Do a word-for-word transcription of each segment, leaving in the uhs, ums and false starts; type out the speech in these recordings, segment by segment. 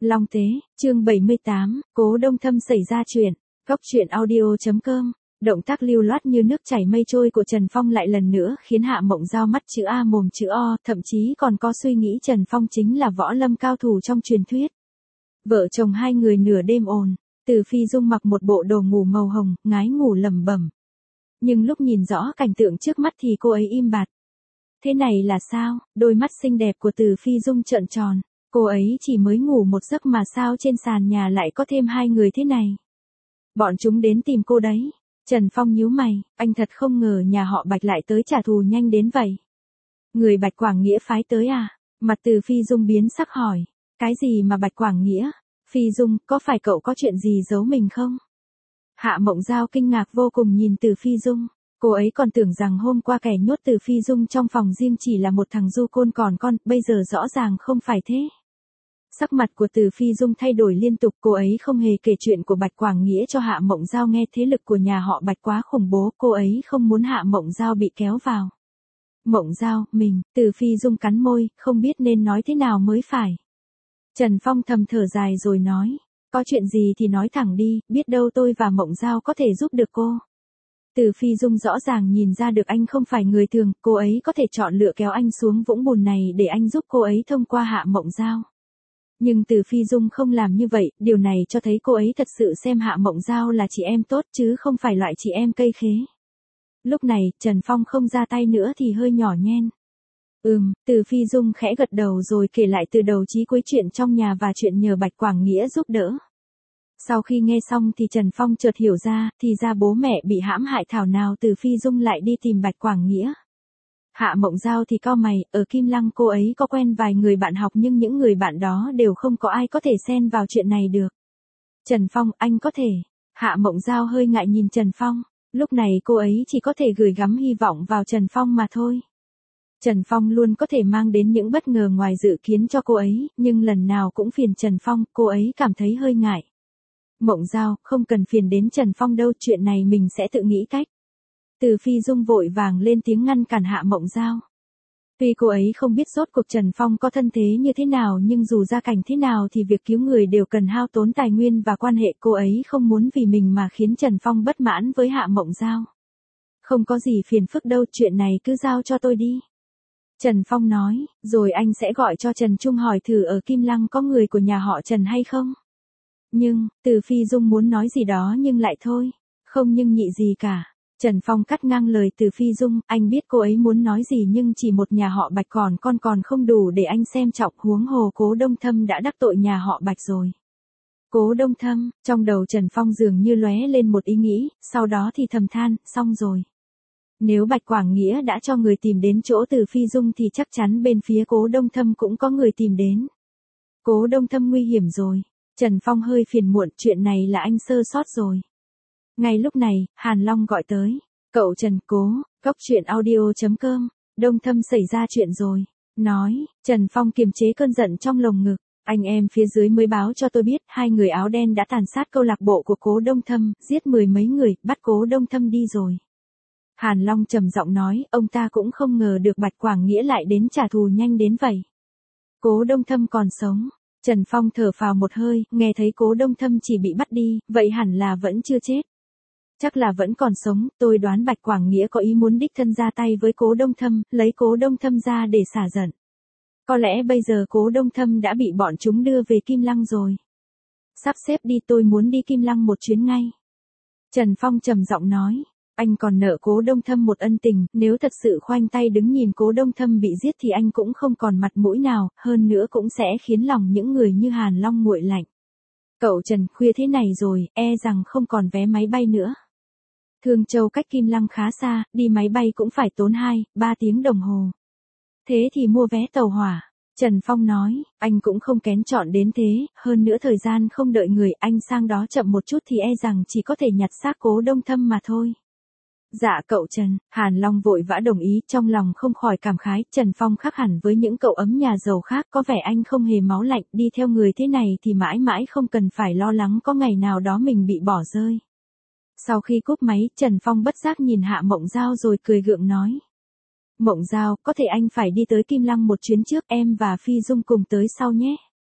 Long Tế, chương bảy mươi tám, Cố Đông Thâm xảy ra chuyện. Góc truyện audio chấm com. Động tác lưu loát như nước chảy mây trôi của Trần Phong lại lần nữa khiến Hạ Mộng Giao mắt chữ A mồm chữ O, thậm chí còn có suy nghĩ Trần Phong chính là võ lâm cao thủ trong truyền thuyết. Vợ chồng hai người nửa đêm ồn, Từ Phi Dung mặc một bộ đồ ngủ màu hồng, ngái ngủ lẩm bẩm. Nhưng lúc nhìn rõ cảnh tượng trước mắt thì cô ấy im bặt. Thế này là sao? Đôi mắt xinh đẹp của Từ Phi Dung trợn tròn. Cô ấy chỉ mới ngủ một giấc mà sao trên sàn nhà lại có thêm hai người thế này? Bọn chúng đến tìm cô đấy. Trần Phong nhíu mày, anh thật không ngờ nhà họ Bạch lại tới trả thù nhanh đến vậy. Người Bạch Quảng Nghĩa phái tới à? Mặt Từ Phi Dung biến sắc hỏi. Cái gì mà Bạch Quảng Nghĩa? Phi Dung, có phải cậu có chuyện gì giấu mình không? Hạ Mộng Giao kinh ngạc vô cùng nhìn Từ Phi Dung. Cô ấy còn tưởng rằng hôm qua kẻ nhốt Từ Phi Dung trong phòng riêng chỉ là một thằng du côn còn con, bây giờ rõ ràng không phải thế. Sắc mặt của Từ Phi Dung thay đổi liên tục, cô ấy không hề kể chuyện của Bạch Quảng Nghĩa cho Hạ Mộng Giao nghe, thế lực của nhà họ Bạch quá khủng bố, cô ấy không muốn Hạ Mộng Giao bị kéo vào. Mộng Giao, mình, Từ Phi Dung cắn môi, không biết nên nói thế nào mới phải. Trần Phong thầm thở dài rồi nói, có chuyện gì thì nói thẳng đi, biết đâu tôi và Mộng Giao có thể giúp được cô. Từ Phi Dung rõ ràng nhìn ra được anh không phải người thường, cô ấy có thể chọn lựa kéo anh xuống vũng bùn này để anh giúp cô ấy thông qua Hạ Mộng Giao. Nhưng Từ Phi Dung không làm như vậy, điều này cho thấy cô ấy thật sự xem Hạ Mộng Giao là chị em tốt chứ không phải loại chị em cây khế. Lúc này, Trần Phong không ra tay nữa thì hơi nhỏ nhen. Ừm, Từ Phi Dung khẽ gật đầu rồi kể lại từ đầu chí cuối chuyện trong nhà và chuyện nhờ Bạch Quảng Nghĩa giúp đỡ. Sau khi nghe xong thì Trần Phong chợt hiểu ra, thì ra bố mẹ bị hãm hại thảo nào Từ Phi Dung lại đi tìm Bạch Quảng Nghĩa. Hạ Mộng Giao thì cau mày, ở Kim Lăng cô ấy có quen vài người bạn học nhưng những người bạn đó đều không có ai có thể xen vào chuyện này được. Trần Phong, anh có thể. Hạ Mộng Giao hơi ngại nhìn Trần Phong, lúc này cô ấy chỉ có thể gửi gắm hy vọng vào Trần Phong mà thôi. Trần Phong luôn có thể mang đến những bất ngờ ngoài dự kiến cho cô ấy, nhưng lần nào cũng phiền Trần Phong, cô ấy cảm thấy hơi ngại. Mộng Giao, không cần phiền đến Trần Phong đâu, chuyện này mình sẽ tự nghĩ cách. Từ Phi Dung vội vàng lên tiếng ngăn cản Hạ Mộng Giao. Tuy cô ấy không biết rốt cuộc Trần Phong có thân thế như thế nào nhưng dù gia cảnh thế nào thì việc cứu người đều cần hao tốn tài nguyên và quan hệ, cô ấy không muốn vì mình mà khiến Trần Phong bất mãn với Hạ Mộng Giao. Không có gì phiền phức đâu, chuyện này cứ giao cho tôi đi. Trần Phong nói, rồi anh sẽ gọi cho Trần Trung hỏi thử ở Kim Lăng có người của nhà họ Trần hay không. Nhưng, Từ Phi Dung muốn nói gì đó nhưng lại thôi, không nhưng nhị gì cả. Trần Phong cắt ngang lời Từ Phi Dung, anh biết cô ấy muốn nói gì nhưng chỉ một nhà họ Bạch còn con còn không đủ để anh xem trọng, huống hồ Cố Đông Thâm đã đắc tội nhà họ Bạch rồi. Cố Đông Thâm, trong đầu Trần Phong dường như lóe lên một ý nghĩ, sau đó thì thầm than, xong rồi. Nếu Bạch Quảng Nghĩa đã cho người tìm đến chỗ Từ Phi Dung thì chắc chắn bên phía Cố Đông Thâm cũng có người tìm đến. Cố Đông Thâm nguy hiểm rồi. Trần Phong hơi phiền muộn, chuyện này là anh sơ sót rồi. Ngay lúc này, Hàn Long gọi tới. Cậu Trần, cố, góc truyện audio chấm com, Đông Thâm xảy ra chuyện rồi. Nói, Trần Phong kiềm chế cơn giận trong lồng ngực. Anh em phía dưới mới báo cho tôi biết, hai người áo đen đã tàn sát câu lạc bộ của Cố Đông Thâm, giết mười mấy người, bắt Cố Đông Thâm đi rồi. Hàn Long trầm giọng nói, ông ta cũng không ngờ được Bạch Quảng Nghĩa lại đến trả thù nhanh đến vậy. Cố Đông Thâm còn sống. Trần Phong thở phào một hơi, nghe thấy Cố Đông Thâm chỉ bị bắt đi, vậy hẳn là vẫn chưa chết. Chắc là vẫn còn sống, tôi đoán Bạch Quảng Nghĩa có ý muốn đích thân ra tay với Cố Đông Thâm, lấy Cố Đông Thâm ra để xả giận. Có lẽ bây giờ Cố Đông Thâm đã bị bọn chúng đưa về Kim Lăng rồi. Sắp xếp đi, tôi muốn đi Kim Lăng một chuyến ngay. Trần Phong trầm giọng nói. Anh còn nợ Cố Đông Thâm một ân tình, nếu thật sự khoanh tay đứng nhìn Cố Đông Thâm bị giết thì anh cũng không còn mặt mũi nào, hơn nữa cũng sẽ khiến lòng những người như Hàn Long nguội lạnh. Cậu Trần, khuya thế này rồi, e rằng không còn vé máy bay nữa. Thương Châu cách Kim Lăng khá xa, đi máy bay cũng phải tốn hai, ba tiếng đồng hồ. Thế thì mua vé tàu hỏa. Trần Phong nói, anh cũng không kén chọn đến thế, hơn nữa thời gian không đợi người, anh sang đó chậm một chút thì e rằng chỉ có thể nhặt xác Cố Đông Thâm mà thôi. Dạ cậu Trần, Hàn Long vội vã đồng ý, trong lòng không khỏi cảm khái, Trần Phong khác hẳn với những cậu ấm nhà giàu khác, có vẻ anh không hề máu lạnh, đi theo người thế này thì mãi mãi không cần phải lo lắng có ngày nào đó mình bị bỏ rơi. Sau khi cúp máy, Trần Phong bất giác nhìn Hạ Mộng Giao rồi cười gượng nói. Mộng Giao, có thể anh phải đi tới Kim Lăng một chuyến trước, em và Phi Dung cùng tới sau nhé.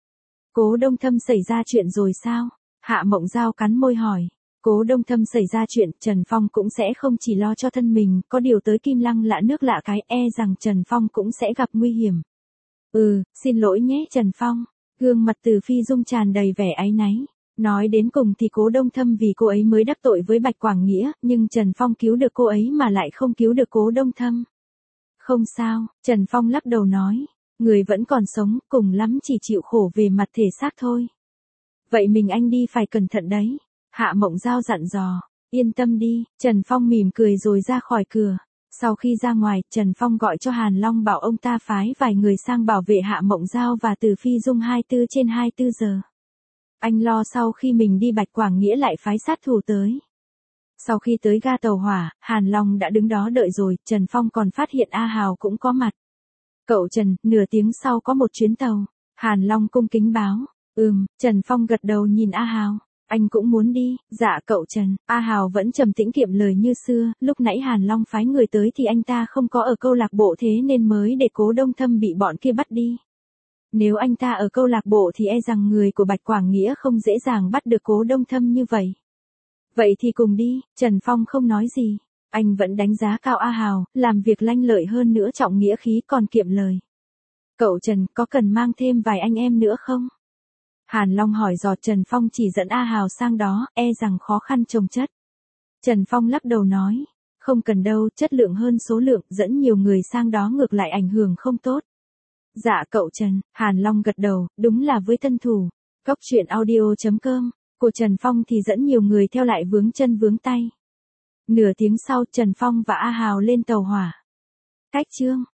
Cố Đông Thâm xảy ra chuyện rồi sao? Hạ Mộng Giao cắn môi hỏi. Cố Đông Thâm xảy ra chuyện, Trần Phong cũng sẽ không chỉ lo cho thân mình, có điều tới Kim Lăng lạ nước lạ cái, e rằng Trần Phong cũng sẽ gặp nguy hiểm. Ừ, xin lỗi nhé Trần Phong. Gương mặt Từ Phi Dung tràn đầy vẻ áy náy. Nói đến cùng thì Cố Đông Thâm vì cô ấy mới đắc tội với Bạch Quảng Nghĩa, nhưng Trần Phong cứu được cô ấy mà lại không cứu được Cố Đông Thâm. Không sao, Trần Phong lắc đầu nói. Người vẫn còn sống, cùng lắm chỉ chịu khổ về mặt thể xác thôi. Vậy mình anh đi phải cẩn thận đấy. Hạ Mộng Giao dặn dò. Yên tâm đi, Trần Phong mỉm cười rồi ra khỏi cửa. Sau khi ra ngoài, Trần Phong gọi cho Hàn Long bảo ông ta phái vài người sang bảo vệ Hạ Mộng Giao và Từ Phi Dung hai mươi bốn trên hai mươi bốn giờ. Anh lo sau khi mình đi Bạch Quảng Nghĩa lại phái sát thủ tới. Sau khi tới ga tàu hỏa, Hàn Long đã đứng đó đợi rồi, Trần Phong còn phát hiện A Hào cũng có mặt. Cậu Trần, nửa tiếng sau có một chuyến tàu. Hàn Long cung kính báo. Ừm, Trần Phong gật đầu nhìn A Hào. Anh cũng muốn đi, dạ cậu Trần. A Hào vẫn trầm tĩnh kiệm lời như xưa, lúc nãy Hàn Long phái người tới thì anh ta không có ở câu lạc bộ thế nên mới để Cố Đông Thâm bị bọn kia bắt đi. Nếu anh ta ở câu lạc bộ thì e rằng người của Bạch Quảng Nghĩa không dễ dàng bắt được Cố Đông Thâm như vậy. Vậy thì cùng đi, Trần Phong không nói gì. Anh vẫn đánh giá cao A Hào, làm việc lanh lợi hơn nữa trọng nghĩa khí còn kiệm lời. Cậu Trần có cần mang thêm vài anh em nữa không? Hàn Long hỏi dò. Trần Phong chỉ dẫn A Hào sang đó, e rằng khó khăn chồng chất. Trần Phong lắc đầu nói, không cần đâu, chất lượng hơn số lượng, dẫn nhiều người sang đó ngược lại ảnh hưởng không tốt. Dạ cậu Trần, Hàn Long gật đầu, đúng là với tân thủ. Cóc truyện audio chấm com, của Trần Phong thì dẫn nhiều người theo lại vướng chân vướng tay. Nửa tiếng sau Trần Phong và A Hào lên tàu hỏa. Cách chương.